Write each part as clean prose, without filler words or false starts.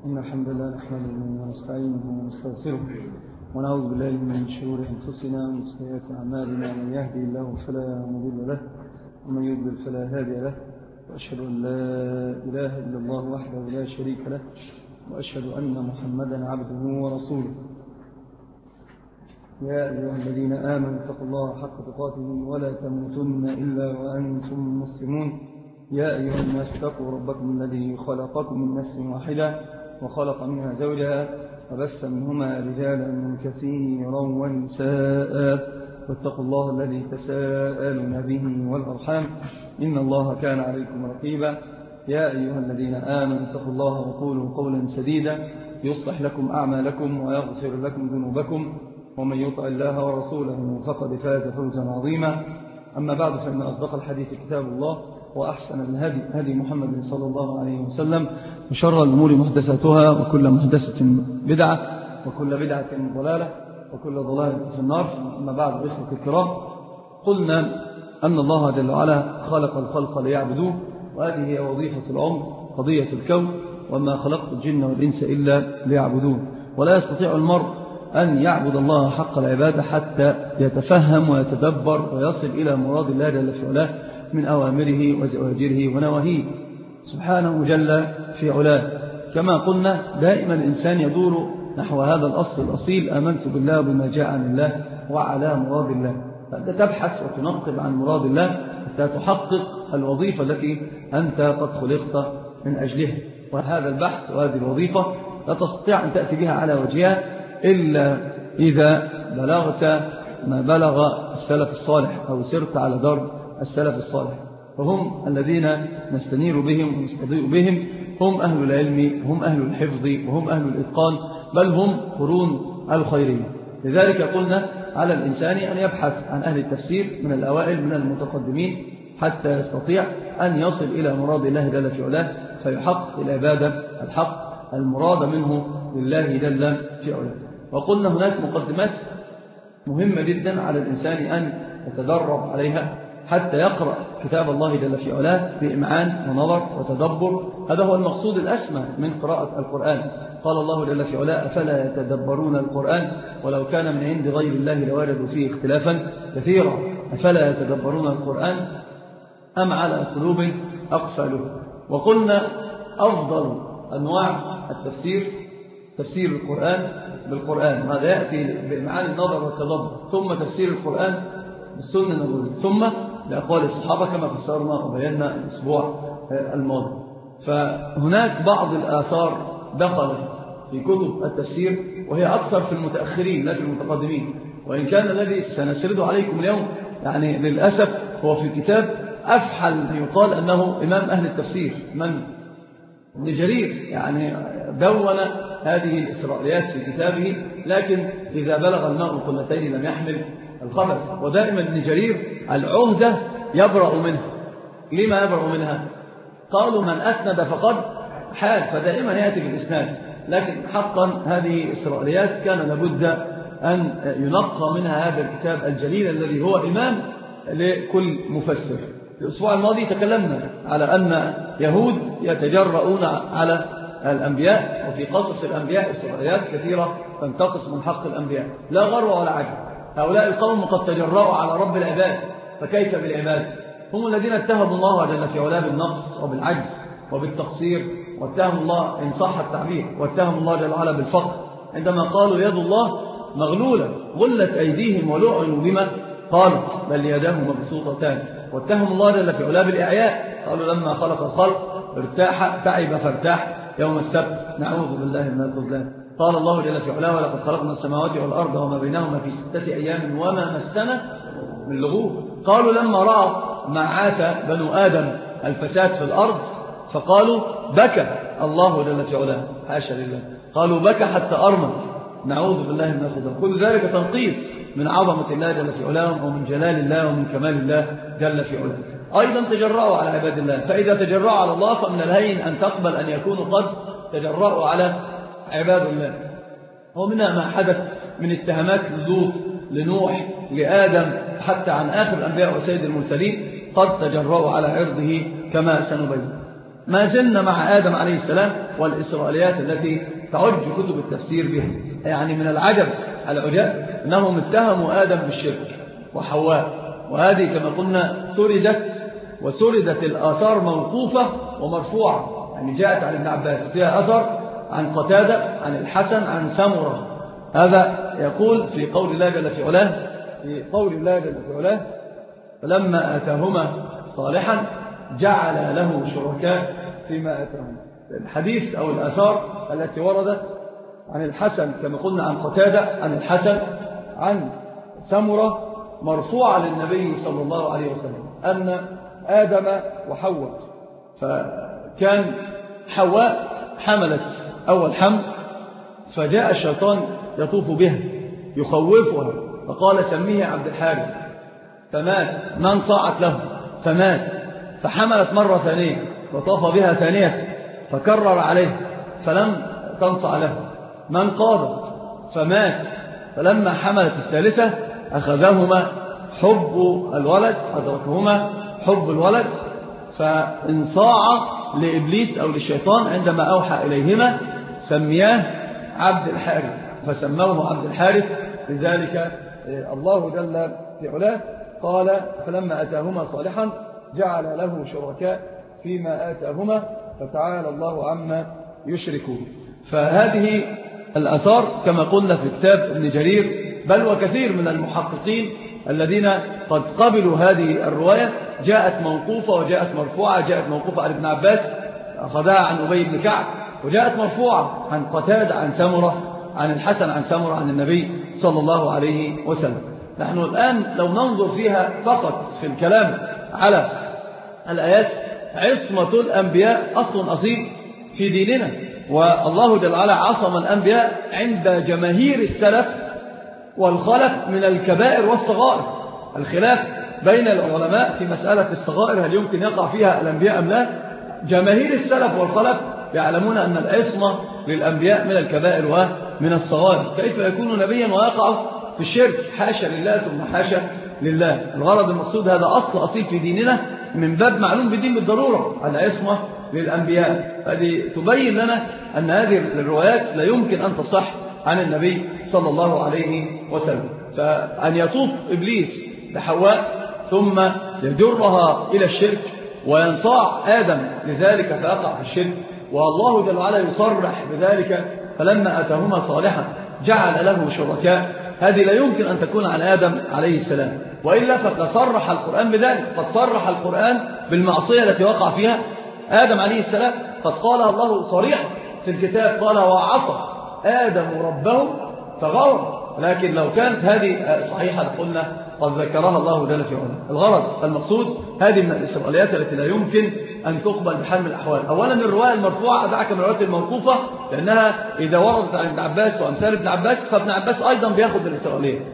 إن الحمد لله نحمده ونستعينه ونستغفره ونعوذ بالله من شرور أنفسنا ومن سيئات أعمالنا. من يهدي الله فلا مضل له ومن يضلل فلا هادي له، وأشهد أن لا إله إلا الله وحده لا شريك له، وأشهد أن محمدا عبده ورسوله. يا أيها الذين آمنوا اتقوا الله حق تقاته ولا تموتن إلا وأنتم مسلمون. يا أيها الناس اتقوا ربكم الذي خلقكم من نفس واحدة وخلق منها زوجها وبث منهما رجالا كثيرا ونساء، واتقوا الله الذي تساءلون به والأرحام إن الله كان عليكم رقيبا. يا أيها الذين آمنوا اتقوا الله وقولوا قولا سديدا يصلح لكم أعمالكم ويغفر لكم ذنوبكم، ومن يطع الله ورسوله فقد فاز فوزا عظيما. أما بعد، فإن أصدق الحديث كتاب الله، وأحسن الهدي هدي محمد صلى الله عليه وسلم، وشر الأمور محدثاتها، وكل محدثة بدعة، وكل بدعة ضلالة، وكل ضلالة في النار. أما بعد، إخوة الكرام، قلنا أن الله جل وعلا خلق الخلق ليعبدوه، وهذه هي وظيفة العمر، قضية الكون، وما خلقت الجن والإنس إلا ليعبدون. ولا يستطيع المرء أن يعبد الله حق العبادة حتى يتفهم ويتدبر ويصل إلى مراد الله جل في علاه من أوامره وزواجره ونواهيه سبحانه جل في علاه. كما قلنا، دائما الإنسان يدور نحو هذا الأصل الأصيل: آمنت بالله وبما جاء عن الله وعلى مراد الله. فأنت تبحث وتنقب عن مراد الله حتى تحقق الوظيفة التي أنت قد خلقت من أجلها. وهذا البحث وهذه الوظيفة لا تستطيع أن تأتي بها على وجهها إلا إذا بلغت ما بلغ السلف الصالح، أو سرت على درب السلف الصالح. فهم الذين نستنير بهم ونستضيء بهم، هم أهل العلم، هم أهل الحفظ، وهم أهل الإتقان، بل هم قرون الخيرية. لذلك قلنا على الإنسان أن يبحث عن أهل التفسير من الأوائل من المتقدمين حتى يستطيع أن يصل إلى مراد الله جل في علاه، فيحقق العبادة الحق المراد منه لله جل في علاه. وقلنا هناك مقدمات مهمة جدا على الإنسان أن يتدرب عليها حتى يقرأ كتاب الله جل في علاه بإمعان ونظر وتدبر. هذا هو المقصود الأسمى من قراءة القرآن. قال الله جل في علاه: أفلا يتدبرون القرآن ولو كان من عند غير الله لوجدوا فيه اختلافا كثيرا. أفلا يتدبرون القرآن أم على قلوب أقفالها. وقلنا أفضل أنواع التفسير تفسير القرآن بالقرآن، هذا يأتي بإمعان النظر والتدبر، ثم تفسير القرآن بالسنة النبوية، ثم لأقوال الصحابة كما فسرنا وبينا الأسبوع الماضي. فهناك بعض الآثار دخلت في كتب التفسير، وهي أكثر في المتأخرين لا في المتقدمين. وإن كان الذي سنسرده عليكم اليوم يعني للأسف هو في كتاب أفحل يقال أنه إمام أهل التفسير، من ابن جرير، يعني دون هذه الإسرائيليات في كتابه، لكن إذا بلغ الماء قلتين لم يحمل الخبث. ودائما ابن جرير العهدة يبرأ منها. لما يبرأ منها؟ قالوا من أسند فقد حال، فدائما يأتي بالإسناد. لكن حقا هذه إسرائيليات كان لابد أن ينقى منها هذا الكتاب الجليل الذي هو إمام لكل مفسر. الأسبوع الماضي تكلمنا على أن يهود يتجرؤون على الأنبياء، وفي قصص الأنبياء إسرائيليات كثيرة تنتقص من حق الأنبياء، لا غرو ولا عجب. هؤلاء القوم قد تجرؤوا على رب العباد، فكيف بالعباد؟ هم الذين اتهموا الله جل في علاه بالنقص وبالعجز وبالتقصير، واتهموا الله إن صح التعبير، واتهموا الله جل وعلا بالفقر عندما قالوا يد الله مغلولة غلت أيديهم ولعنوا بما قالوا بل يداه مبسوطتان. واتهموا الله جل في علاه بالإعياء، قالوا لما خلق الخلق ارتاح تعب فارتاح يوم السبت، نعوذ بالله من الخذلان. قال الله جل في علاه: ولقد خلقنا السماوات والأرض وما بينهما في 6 أيام وما مسنا من لغوب. قالوا لما رأى ما عات بنو آدم الفساد في الأرض فقالوا بكى الله جل في علاه، حاشا لله، قالوا بكى حتى أرمت، نعوذ بالله من الخذلان. كل ذلك تنقيص من عظمة الله جل في علاه، ومن جلال الله، ومن كمال الله جل في علاه. أيضا تجرأوا على عباد الله، فإذا تجرأوا على الله فمن الهين أن تقبل أن يكونوا قد تجرأوا على عباد الله. ومنها ما حدث من اتهامات للوط، لنوح، لآدم، حتى عن آخر الأنبياء وسيد المرسلين، قد تجرأوا على عرضه كما سنبين. ما زلنا مع آدم عليه السلام والإسرائيليات التي تعج كتب التفسير بها. يعني من العجب العجاب أنهم اتهموا آدم بالشرك وحواء، وهذه كما قلنا سردت الآثار موقوفة ومرفوعة. يعني جاءت عن ابن عباس فيها أثر عن قتادة عن الحسن عن سمرة. هذا يقول في قول الله جل في علاه فلما آتاهما صالحا جعل له شركاء فيما آتاهما. الحديث أو الآثار التي وردت عن الحسن كما قلنا عن قتادة عن الحسن عن سمرة مرفوعة للنبي صلى الله عليه وسلم أن آدم وحواء، فكان حواء حملت أول حمل، فجاء الشيطان يطوف بها يخوفها فقال سميه عبد الحارث، فمات. من صاعت له فمات، فحملت مرة ثانية وطاف بها ثانية فكرر عليه فلم تنصع له. من قاضت فمات، فلما حملت الثالثة أخذهما أدركهما حب الولد، فانصاع لإبليس أو للشيطان عندما أوحى إليهما سمياه عبد الحارث، فسموه عبد الحارث. لذلك الله جل في علاه قال فلما أتاهما صالحا جعل له شركاء فيما آتاهما فتعالى الله عما يشركون. فهذه الأثار كما قلنا في كتاب ابن جرير بل وكثير من المحققين الذين قد قبلوا هذه الرواية جاءت موقوفة وجاءت مرفوعة. جاءت موقوفة عن ابن عباس أخذها عن أبي بن كعب، وجاءت مرفوعة عن قتادة عن سمرة عن الحسن عن سمرة عن النبي صلى الله عليه وسلم. نحن الآن لو ننظر فيها فقط في الكلام على الآيات، عصمة الأنبياء أصل أصيل في ديننا، والله جل وعلا عصم الأنبياء عند جماهير السلف والخلف من الكبائر والصغائر. الخلاف بين العلماء في مسألة الصغائر هل يمكن يقع فيها الأنبياء أم لا، جماهير السلف والخلف يعلمون أن العصمة للأنبياء من الكبائر ومن الصغائر. كيف يكون نبيا ويقع في الشرك؟ حاشا لله ثم حاشا لله. الغرض المقصود هذا أصل أصيل في ديننا من باب معلوم بدين بالضرورة، العصمة للأنبياء. هذه تبين لنا أن هذه الروايات لا يمكن أن تصح عن النبي صلى الله عليه وسلم. فأن يطوف إبليس بحواء ثم يجرها إلى الشرك وينصاع آدم لذلك فيقع في الشرك، والله جل وعلا يصرح بذلك فلما أتاهما صالحا جعل له شركاء، هذه لا يمكن أن تكون عن آدم عليه السلام، وإلا فقد صرح القرآن بذلك. قد صرح القرآن بالمعصية التي وقع فيها آدم عليه السلام، قد قالها الله صريحا في الكتاب، قال وعصى آدم ربه فغوى. لكن لو كانت هذه صحيحة قلنا قد ذكرها الله جل في علاه. الغرض المقصود هذه من الإسرائيليات التي لا يمكن أن تقبل بحال من الأحوال. أولا الرواية المرفوعة دعك من الرواية الموقوفة، لأنها إذا وردت عن ابن عباس وأمثال ابن عباس فابن عباس أيضا بيأخذ بالإسرائيليات،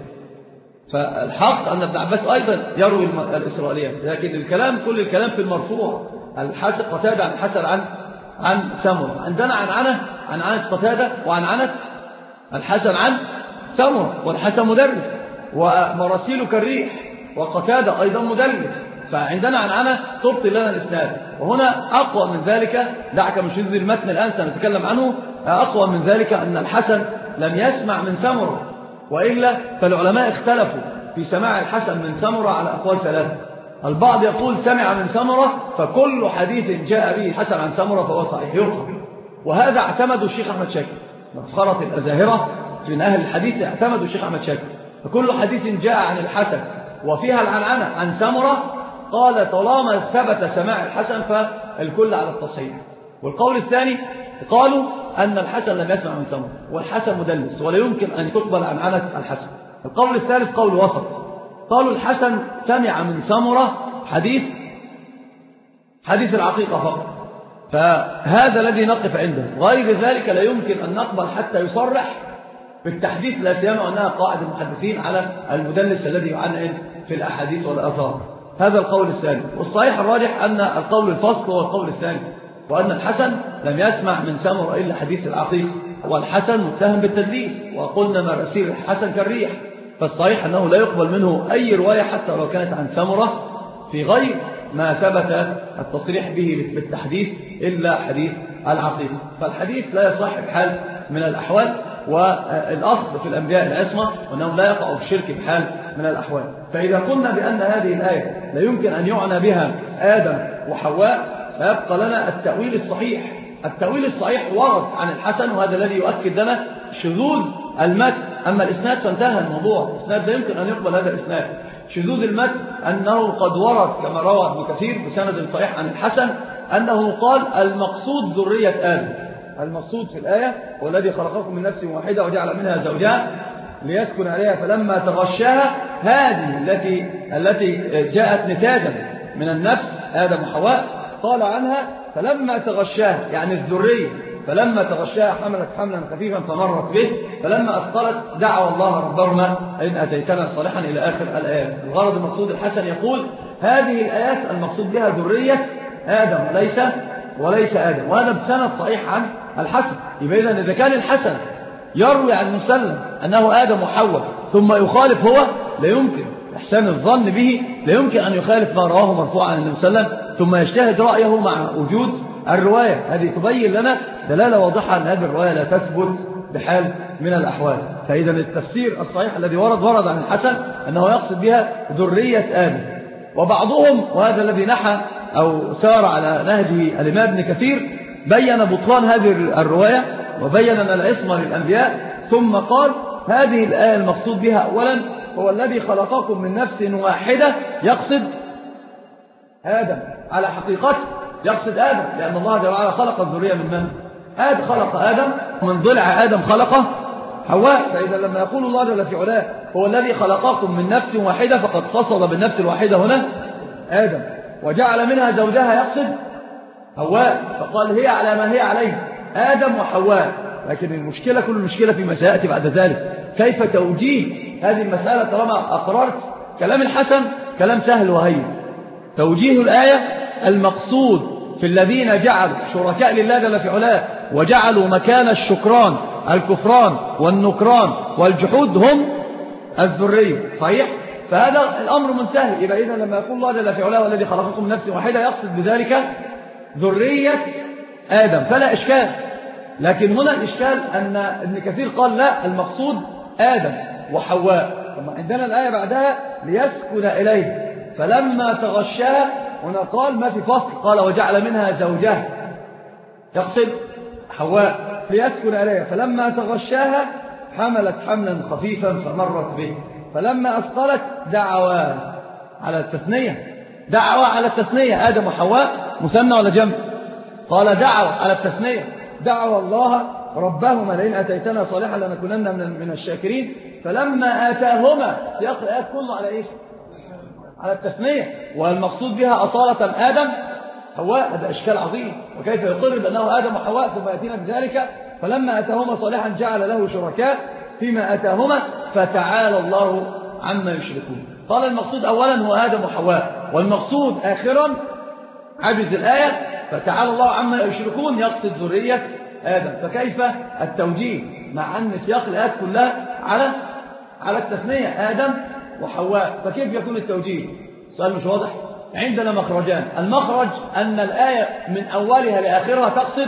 فالحق أن ابن عباس أيضا يروي الإسرائيليات، لكن الكلام كل الكلام في المرفوع. الحسن قتادة عن الحسن عن سمرة، عندنا عن عنة قتادة وعن عنة الحسن عن سمرة، والحسن مدرس ومراسيله كالريح، وقتادة أيضا مدرس، فعندنا عنة تبطل لنا الإسناد. وهنا أقوى من ذلك، دعك من شذ المتن الآن سنتكلم عنه، أقوى من ذلك أن الحسن لم يسمع من سمرة، وإلا فالعلماء اختلفوا في سماع الحسن من سمرة على أقوال ثلاثة. البعض يقول سمع من سمرة فكل حديث جاء به الحسن عن سمرة فهو صحيح يقبل، وهذا اعتمده الشيخ أحمد شاكر، مفخرة الأزاهرة من أهل الحديث اعتمدوا الشيخ أحمد شاكر. فكل حديث جاء عن الحسن وفيها العنعنة عن سمرة قال طالما ثبت سماع الحسن فالكل على التصحيح. والقول الثاني قالوا أن الحسن لم يسمع من سمرة والحسن مدلس ولا يمكن أن تقبل عنعنة الحسن. القول الثالث قول وسط، قالوا الحسن سمع من سمرة حديث العقيقة فقط، فهذا الذي نقف عنده، غير ذلك لا يمكن أن نقبل حتى يصرح بالتحديث، لا سيما أنها قاعدة المحدثين على المدلس الذي يعنعن في الأحاديث والآثار. هذا القول الثاني. والصحيح الراجح أن القول الفصل هو القول الثاني، وأن الحسن لم يسمع من سمرة إلا حديث العقيقة، والحسن متهم بالتدليس، وقلنا مراسيل الحسن كالريح، فالصحيح أنه لا يقبل منه أي رواية حتى لو كانت عن سمرة في غير ما ثبت التصريح به بالتحديث إلا حديث العقيقة. فالحديث لا يصح بحال من الأحوال، والأصل في الأنبياء العصمة وأنهم لا يقعوا في الشرك بحال من الأحوال. فإذا قلنا بأن هذه الآية لا يمكن أن يعنى بها آدم وحواء، فيبقى لنا التأويل الصحيح. التأويل الصحيح ورد عن الحسن، وهذا الذي يؤكد لنا شذوذ المتن. أما الإسناد فانتهى الموضوع، الإسناد لا يمكن أن يقبل هذا الإسناد. شذوذ المتن أنه قد ورد كما روى ابن كثير بسند صحيح عن الحسن أنه قال المقصود ذرية آدم. المقصود في الآية هو الذي خلقكم من نفس واحدة وجعل منها زوجها ليسكن عليها فلما تغشاها، هذه التي جاءت نتاجا من النفس آدم وحواء، قال عنها فلما تغشاها يعني الذرية، فلما تغشاها حملت حملا خفيفا فمرت به، فلما أثقلت دعوا الله ربهما إن أتيتنا صالحا إلى آخر الآيات. الغرض المقصود الحسن يقول هذه الآيات المقصود بها ذرية آدم وليس آدم، وهذا بسند صحيح عن الحسن. يبقى إذا كان الحسن يروي عن مسلم أنه آدم وحواء ثم يخالف هو، لا يمكن إحسان الظن به، لا يمكن أن يخالف ما رواه مرفوعا عن النبي صلى الله عليه وسلم ثم يجتهد رأيه مع وجود الرواية. هذه تبين لنا دلالة واضحة أن هذه الرواية لا تثبت بحال من الأحوال. فإذا التفسير الصحيح الذي ورد عن الحسن أنه يقصد بها ذرية آدم. وبعضهم، وهذا الذي نحى أو سار على نهجه الإمام ابن كثير، بين بطلان هذه الرواية وبين أن العصمة للأنبياء، ثم قال هذه الآية المقصود بها أولا هو الذي خلقكم من نفس واحدة، يقصد آدم على حقيقته، يقصد آدم، لأن الله جل وعلا خلق الذرية من من؟ آدم، خلق آدم من ضلع آدم خلقه حواء. فإذا لما يقول الله جل في علاه هو الذي خلقكم من نفس واحدة، فقد قصد بالنفس الواحدة هنا آدم، وجعل منها زوجها يقصد حواء، فقال هي على ما هي عليه آدم وحواء. لكن المشكلة كل المشكلة فيما سيأتي بعد ذلك، كيف توجيه هذه المسألة طالما أقررت كلام الحسن كلام سهل وهين. توجيه الآية المقصود في الذين جعلوا شركاء لله جل في علاه وجعلوا مكان الشكران الكفران والنكران والجحود هم الذرية، صحيح؟ فهذا الأمر منتهي. يبقى إذن لما يقول الله جل في علاه والذي خلقكم من نفس واحدة يقصد بذلك ذرية آدم، فلا إشكال. لكن هنا الإشكال أن ابن كثير قال لا، المقصود آدم وحواء. ثم عندنا الآية بعدها ليسكن إليه فلما تغشاها، هنا قال ما في فصل، قال وجعل منها زوجها، يقصد حواء، ليسكن إليه فلما تغشاها حملت حملا خفيفا فمرت به فلما أثقلت دعوا على التثنية آدم وحواء، مثنى ولا جمع؟ قال دعوا على التثنية، دعوا الله ربهما لئن أتيتنا صالحا لنكونن من الشاكرين. فلما آتاهما، سياق الآيات كله على إيش؟ على التثنية، والمقصود بها أصالة آدم حواء. هذا إشكال عظيم، وكيف يقر بأنه آدم وحواء ثم يأتينا بذلك فلما آتاهما صالحا جعل له شركاء فيما آتاهما فتعالى الله عما يشركون. قال المقصود أولا هو آدم وحواء، والمقصود آخرا عجز الآية فتعالى الله عما يشركون، يقصد ذرية آدم. فكيف التوجيه مع أن سياق الآيات كلها على التثنية آدم وحواء؟ فكيف يكون التوجيه؟ السؤال مش واضح. عندنا مخرجان، المخرج أن الآية من أولها لآخرها تقصد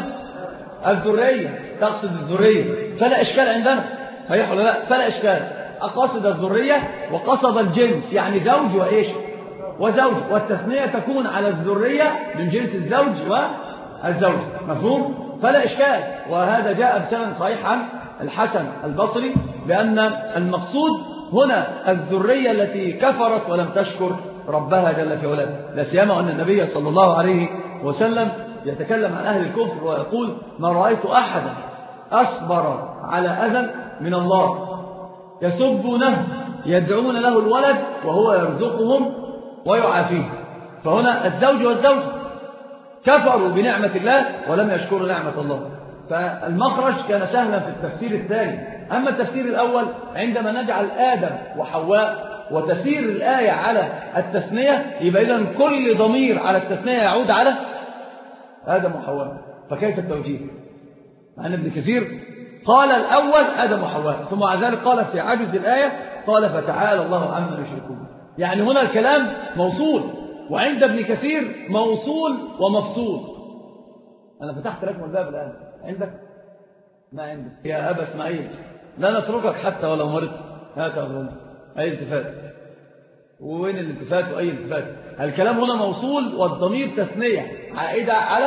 الذرية، فلا إشكال عندنا، صحيح ولا لا؟ فلا إشكال، أقصد الذرية وقصد الجنس، يعني زوج وإيش وزوج، والتثنية تكون على الذرية من جنس الزوج والزوج، مفهوم؟ فلا إشكال. وهذا جاء بسند صحيح عن الحسن البصري بأن المقصود هنا الذرية التي كفرت ولم تشكر ربها جل في علاه، لا سيما أن النبي صلى الله عليه وسلم يتكلم عن أهل الكفر ويقول ما رأيت أحدا أصبر على أذى من الله، يسبونه يدعون له الولد وهو يرزقهم ويعافيه. فهنا الزوج والزوج كفروا بنعمة الله ولم يشكروا نعمة الله. فالمخرج كان سهلا في التفسير الثاني. أما التفسير الأول عندما نجعل آدم وحواء وتسير الآية على التثنية، يبقى إذن كل ضمير على التثنية يعود على آدم وحواء، فكيف التوجيه؟ مع أن ابن كثير قال الأول آدم وحواء، ثم بعد ذلك قال في عجز الآية قال فتعالى الله عما يشركون. يعني هنا الكلام موصول، وعند ابن كثير موصول ومفصول. أنا فتحت لكم الباب الآن، عندك؟ ما عندك يا أبا إسماعيل، لا نتركك حتى ولو مرضت. هات أبو أي التفات، وين الالتفات وأي التفات؟ الكلام هنا موصول والضمير تثنية عائدة على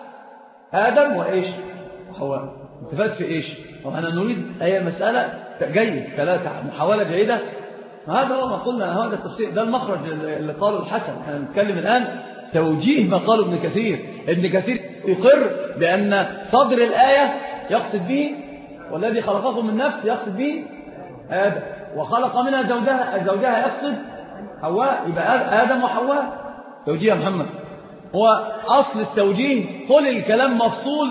آدم وإيش؟ وحواء. التفات في إيش؟ وأنا نريد أي مسألة جيد، ثلاثة محاولة جيدة. هذا هو ما قلنا، هذا التفسير، ده المخرج اللي قاله الحسن. احنا نتكلم الآن توجيه ما قاله ابن كثير. ابن كثير يقر بأن صدر الآية يقصد به والذي خلقكم من نفس يقصد به آدم، وخلق منها زوجها يقصد حواء، يبقى آدم وحواء. توجيه يا محمد هو أصل التوجيه. قل الكلام مفصول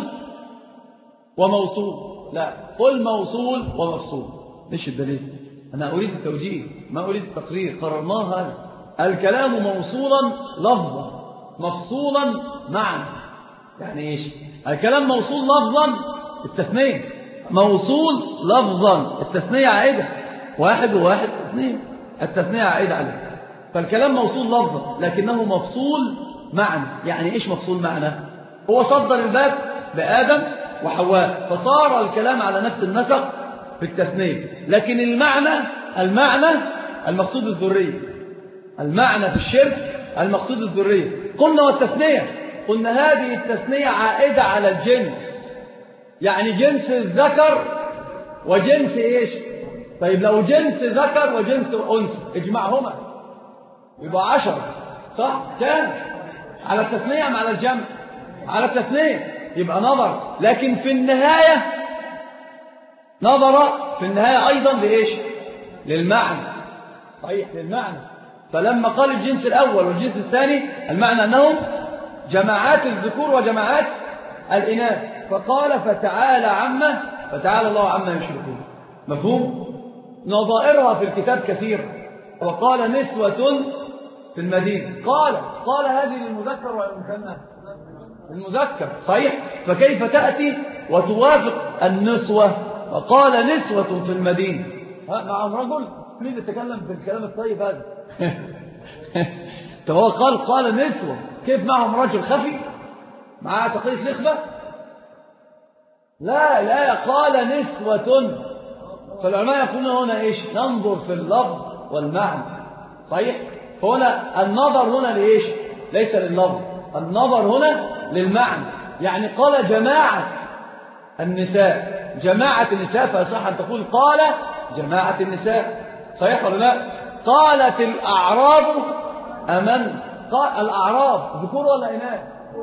وموصول، لا قل موصول ومفصول. ليش الدليل؟ أنا أريد التوجيه ما أريد التقرير، قررناه. هذا الكلام موصولا لفظا مفصولا معنى. يعني إيش؟ الكلام موصول لفظا التثنية، موصول لفظا التثنية عائدة، واحد وواحد اثنين، التثنية عائدة عليه. فالكلام موصول لفظا لكنه مفصول معنى. يعني إيش مفصول معنى؟ هو صدر الباب بآدم وحواء فصار الكلام على نفس النسق في التثنية، لكن المعنى المقصود الذرية. المعنى في الشرك المقصود الذرية. قلنا والتثنية، قلنا هذه التثنية عائدة على الجنس، يعني جنس الذكر وجنس إيش؟ طيب لو جنس ذكر وجنس أنثى اجمعهما يبقى 10، صح؟ كام؟ على التثنية أم على الجمع؟ على التثنية، يبقى نظر. لكن في النهاية نظر في النهاية أيضا لإيش؟ للمعنى. صحيح، للمعنى. فلما قال الجنس الأول والجنس الثاني المعنى أنهم جماعات الذكور وجماعات الإناث، فقال فتعالى الله عما يشركون. مفهوم؟ نظائرها في الكتاب كثيرة. وقال نسوة في المدينة، قال هذه للمذكر والمثنى؟ المذكر، صحيح. فكيف تأتي وتوافق النسوة؟ وقال نسوة في المدينة معهم رجل؟ مين يتكلم بالكلام الطيب هذا؟ طب هو قال نسوة، كيف معهم رجل خفي مع تقية لخفة؟ لا قال نسوة. فالعلماء يقولون هنا إيش؟ ننظر في اللفظ والمعنى، صحيح. فهنا النظر هنا لإيش؟ ليس لللفظ، النظر هنا للمعنى. يعني قال جماعة النساء، فصح أن تقول قال جماعة النساء، صحيح ولا لا؟ قالت الأعراب أمن. قال الأعراب ذكور ولا إناث؟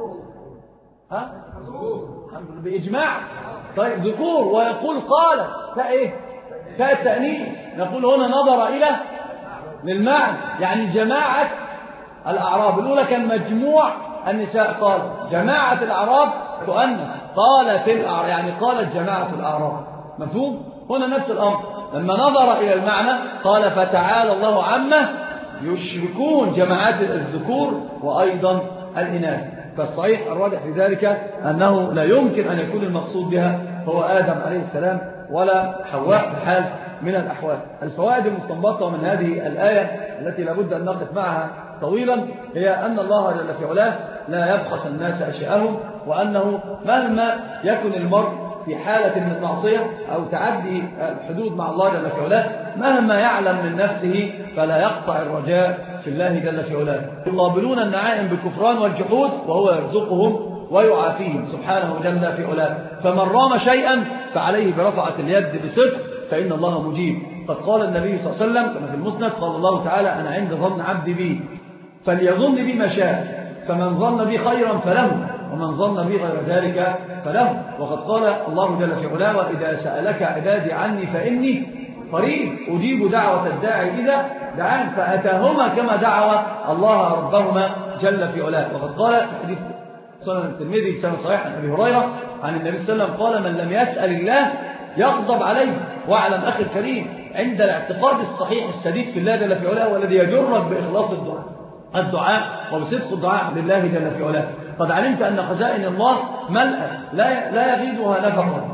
بإجماع. طيب ذكور، ويقول قالت كإيه؟ كالتأنيث. نقول هنا نظر إلى للمعنى، يعني جماعة الأعراب. الأولى كان مجموع النساء، قال جماعة الأعراب تؤنث، قالت الأعراب يعني قالت جماعة الأعراب. مفهوم؟ هنا نفس الأمر. لما نظر إلى المعنى قال فتعالى الله عما يشركون، جماعات الذكور وأيضا الإناث. فالصحيح الراجح في ذلك أنه لا يمكن أن يكون المقصود بها هو آدم عليه السلام ولا حواء بحال من الأحوال. الفوائد المستنبطة من هذه الآية التي لابد أن نقف معها طويلا هي أن الله جل في علاه لا يبخس الناس أشياءهم، وأنه مهما يكن المرء في حالة من المعصية أو تعدي الحدود مع الله جل في علاه، مهما يعلم من نفسه فلا يقطع الرجاء في الله جل في علاه. يقابلون النعائم بالكفران والجحود وهو يرزقهم ويعافيهم سبحانه جل في علاه. فمن رام شيئا فعليه برفعة اليد بصدق فإن الله مجيب. قد قال النبي صلى الله عليه وسلم كما في المسند، قال الله تعالى أنا عند ظن عبدي بي فليظن بي ما شاء، فمن ظن بي خيرا فله ومن ظن بي غير ذلك فله. وقد قال الله جل في علاه وإذا سألك عبادي عني فإني قريب أجيب دعوة الداعي إذا دعان، فأتاهما كما دعوا الله ربهما جل في علاه. وقد قال في حديث سنن الترمذي سنة صحيح عن أبي هريرة عن النبي صلى الله عليه وسلم قال من لم يسأل الله يغضب عليه. واعلم أخي الكريم عند الاعتقاد الصحيح السديد في الله جل في علاه والذي يجرك بإخلاص الدعاء وبصدق الدعاء لله جل في علاه، قد علمت أن خزائن الله ملأة لا يغيدها نفقا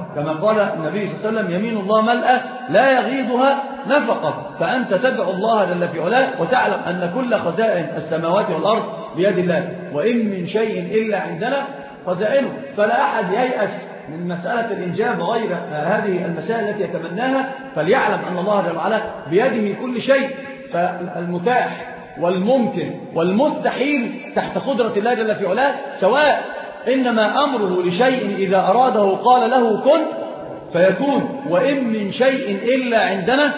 كما قال النبي صلى الله عليه وسلم: يمين الله ملأى لا يغيضها نفقة. فأنت تدعو الله جل في علاه وتعلم أن كل خزائن السماوات والأرض بيد الله، وإن من شيء إلا عندنا خزائنه. فلا أحد ييأس من مسألة الإنجاب غير هذه المسائل التي يتمناها، فليعلم أن الله جل وعلا بيده كل شيء. فالمتاح والممكن والمستحيل تحت قدرة الله جل في علاه سواء، إنما أمره لشيء إذا أراده قال له كن فيكون. وإن من شيء إلا عندنا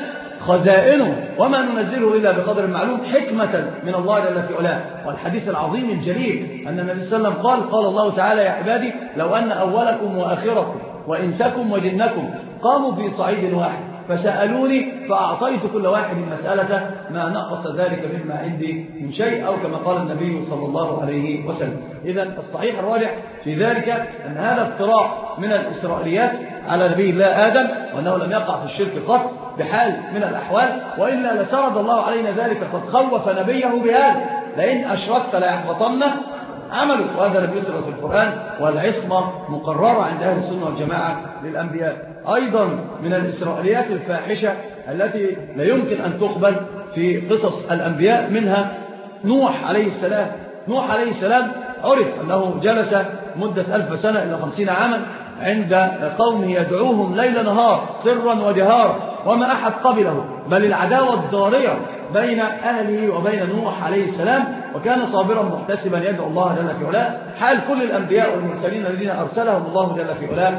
خزائنه وما ننزله إلا بقدر معلوم، حكمة من الله جل في علاه. والحديث العظيم الجليل أن النبي صلى الله عليه وسلم قال الله تعالى: يا عبادي لو أن أولكم وآخركم وإنسكم وجنكم قاموا في صعيد واحد فسألوني فأعطيت كل واحد مسألة ما نقص ذلك مما عندي من شيء، أو كما قال النبي صلى الله عليه وسلم. إذن الصحيح الراجح في ذلك أن هذا افتراء من الإسرائيليات على نبي الله آدم، وأنه لم يقع في الشرك قط بحال من الأحوال، وإلا لسرد الله علينا ذلك قد خوف نبيه بهذا: لئن أشركت ليحبطن عمله. وهذا لم يسر في القرآن، والعصمة مقررة عند أهل السنة والجماعة للأنبياء. أيضا من الإسرائيليات الفاحشة التي لا يمكن أن تقبل في قصص الأنبياء منها نوح عليه السلام. نوح عليه السلام عرف أنه جلس مدة 1000 سنة إلى 50 عاما عند قومه يدعوهم ليل نهار سرا وجهارا، وما أحد قبله، بل العداوة الضارية بين أهله وبين نوح عليه السلام، وكان صابرا محتسبا يدعو الله جل في علاه، حال كل الأنبياء والمرسلين الذين أرسلهم الله جل في علاه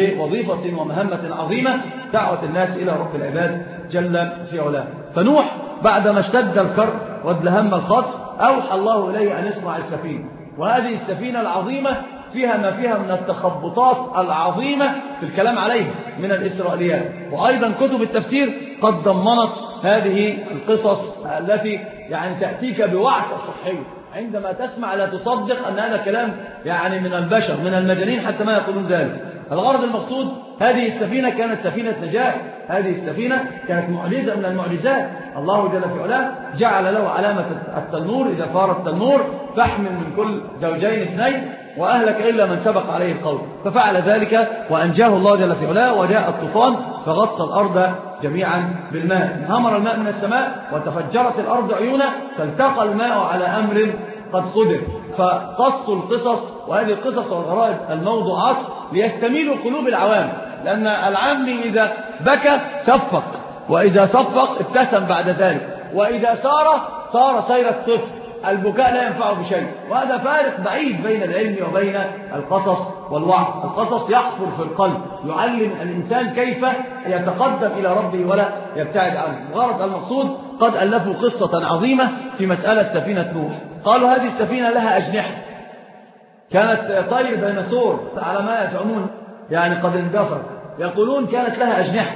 لوظيفة ومهمة عظيمة: دعوة الناس إلى رب العباد جل في علاه. فنوح بعدما اشتد الكرب وازدهم الخطف أوحى الله إليه أن يصنع السفينة، وهذه السفينة العظيمة فيها ما فيها من التخبطات العظيمة في الكلام عليه من الإسرائيليات. وأيضا كتب التفسير قد ضمنت هذه القصص التي تأتيك بوعكة صحية، عندما تسمع لا تصدق أن هذا كلام من البشر من المجانين حتى ما يقولون ذلك. الغرض المقصود: هذه السفينة كانت سفينة نجاة، هذه السفينة كانت معجزة من المعجزات. الله جل في علاه جعل له علامة التنور، إذا فار التنور فاحمل من كل زوجين 2 وأهلك إلا من سبق عليه القول، ففعل ذلك وأنجاه الله جل في علاه. وجاء الطوفان فغطى الأرض جميعا بالماء، انهمر الماء من السماء وتفجرت الأرض عيونا، فالتقى الماء على أمر قد قدر. فقصوا القصص، وهذه القصص والغرائب الموضوعات ليستميلوا قلوب العوام، لأن العام إذا بكى صفق، وإذا صفق ابتسم بعد ذلك، وإذا صار سير الطفل، البكاء لا ينفعه بشيء. وهذا فارق بعيد بين العلم وبين القصص والوعظ. القصص يحفر في القلب، يعلم الإنسان كيف يتقدم إلى ربه ولا يبتعد عنه. الغرض المقصود: قد ألفوا قصة عظيمة في مسألة سفينة نوح. قالوا هذه السفينة لها أجنحة، كانت طير ديناصور على ما يزعمون، قد اندثر. يقولون كانت لها أجنحة،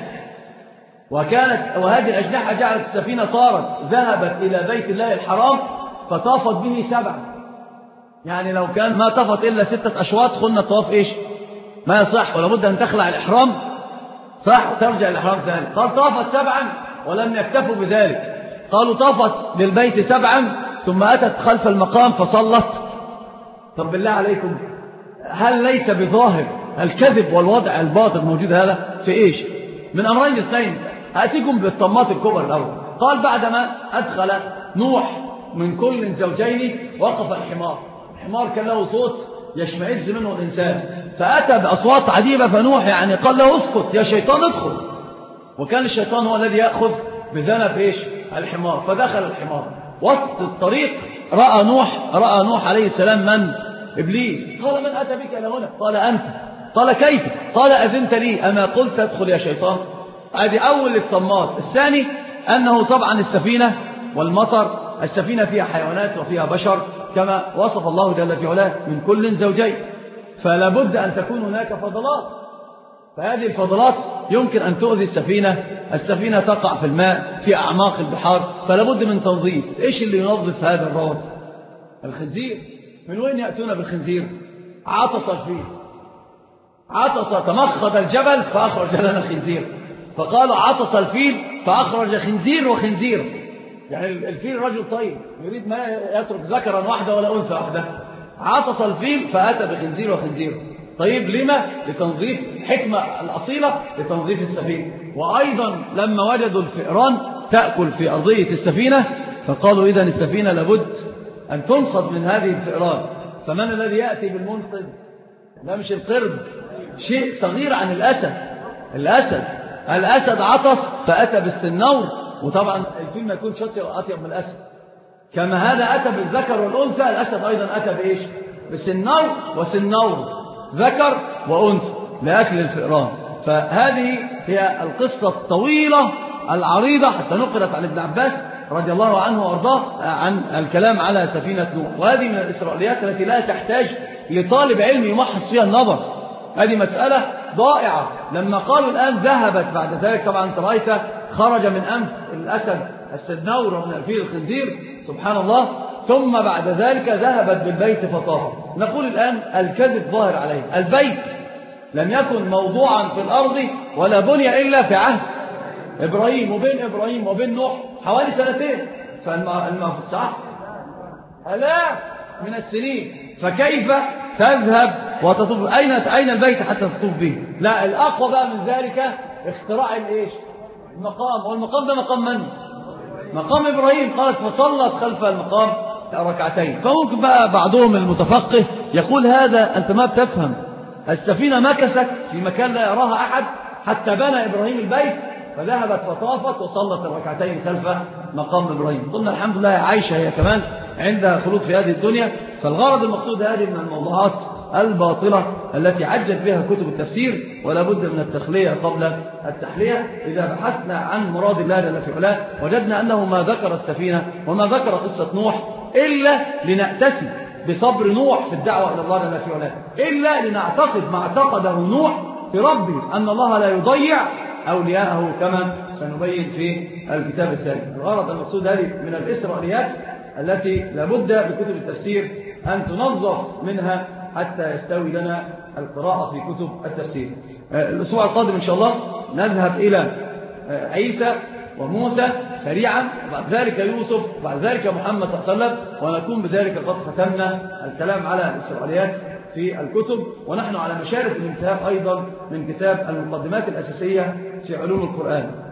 وهذه الأجنحة جعلت السفينة طارت، ذهبت إلى بيت الله الحرام فطافت به 7. لو كان ما طافت إلا 6 أشواط قلنا الطواف ما يصح، ولابد أن تخلع الإحرام صح وترجع الإحرام ثاني. قال طافت 7 ولم يكتفوا بذلك، قالوا طافت للبيت 7 ثم أتت خلف المقام فصلت. طب بالله عليكم، هل ليس بظاهر الكذب والوضع الباطل موجود هذا في من أمرين 2؟ هأتيكم بالطمات الكبر الأول. قال بعدما أدخل نوح من كل زوجين وقف الحمار كان له صوت يشمئز منه الإنسان، فأتى بأصوات عجيبة. فنوح قال له: اسكت يا شيطان ادخل. وكان الشيطان هو الذي يأخذ بذنب الحمار. فدخل الحمار وسط الطريق، رأى نوح عليه السلام من؟ إبليس. قال: من أتى بك إلى هنا؟ قال: أنت. قال: كيف؟ قال: أذنت لي أما قلت ادخل يا شيطان؟ هذه أول الطمات. الثاني أنه طبعا السفينة والمطر، السفينة فيها حيوانات وفيها بشر كما وصف الله جل في علاه من كل زوجين، فلا بد أن تكون هناك فضلات، فهذه الفضلات يمكن أن تؤذي السفينة تقع في الماء في أعماق البحار، فلا بد من تنظيف. إيش اللي ينظف هذا الروث؟ الخنزير. من وين يأتون بالخنزير؟ عطس الفيل، تمخض الجبل فأخرج لنا خنزير، فقالوا عطس الفيل فأخرج خنزير وخنزير. الفيل رجل طيب يريد ما يترك ذكرا واحدة ولا أنثى واحدة. عطس الفيل فأتى بخنزير وخنزير. طيب لما؟ لتنظيف حكمة الأصيلة لتنظيف السفينة. وأيضا لما وجدوا الفئران تأكل في أرضية السفينة فقالوا إذن السفينة لابد أن تنقذ من هذه الفئران. فمن الذي يأتي بالمنقذ؟ لا مش القرد، شيء صغير عن الأسد. الأسد عطس فأتى بالسنور، وطبعا الفيل ما يكون شاطر أطيب من الأسد. كما هذا أتى بالذكر والأنثى، الأسد أيضا أتى بإيش؟ بالسنور، وسنور ذكر وأنثى لأكل الفئران. فهذه هي القصة الطويلة العريضة حتى نقلت عن ابن عباس رضي الله عنه وارضاه عن الكلام على سفينة نوح. وهذه من الإسرائيليات التي لا تحتاج لطالب علم يمحص فيها النظر، هذه مسألة ضائعة. لما قالوا الآن ذهبت بعد ذلك، طبعا أنت رأيت خرج من أنف الأسد السنور ومن الفيل الخنزير سبحان الله، ثم بعد ذلك ذهبت بالبيت فطافت. نقول الآن الكذب ظاهر عليه. البيت لم يكن موضوعا في الأرض ولا بني إلا في عهد إبراهيم وبين نوح حوالي 2 سنين، فالمفصح آلاف من السنين. فكيف تذهب وتطوف؟ أين البيت حتى تطوف به؟ لا، الأقوى بقى من ذلك اختراع المقام. والمقام ده مقام من؟ مقام إبراهيم. قالت فصلت خلف المقام ركعتين. فممكن بقى بعضهم المتفقه يقول هذا أنت ما بتفهم، السفينة مكست في مكان لا يراها أحد حتى بنى إبراهيم البيت، فذهبت فطافت وصلت الركعتين خلف مقام إبراهيم. قلنا الحمد لله عايشة هي كمان عندها خلود في هذه الدنيا. فالغرض المقصود هذه من الموضوعات الباطلة التي عجت بها كتب التفسير، ولا بد من التخلية قبل التحلية. إذا بحثنا عن مراد الله جل في علاه وجدنا أنه ما ذكر السفينة وما ذكر قصة نوح إلا لنأتسي بصبر نوح في الدعوة إلى الله جل في علاه، إلا لنعتقد ما اعتقده نوح في ربه أن الله لا يضيع أولياءه كما سنبين في الكتاب الثاني. الغرض المقصود هذه من الإسرائيليات التي لابد بكتب التفسير أن تنظف منها حتى يستوي لنا القراءة في كتب التفسير. الأسبوع القادم إن شاء الله نذهب إلى عيسى وموسى سريعا، وبعد ذلك يوسف، وبعد ذلك محمد صلى الله عليه وسلم، ونكون بذلك قد ختمنا الكلام على الإسرائيليات في الكتب. ونحن على مشارف الانتهاء أيضا من كتاب المقدمات الأساسية في علوم القرآن.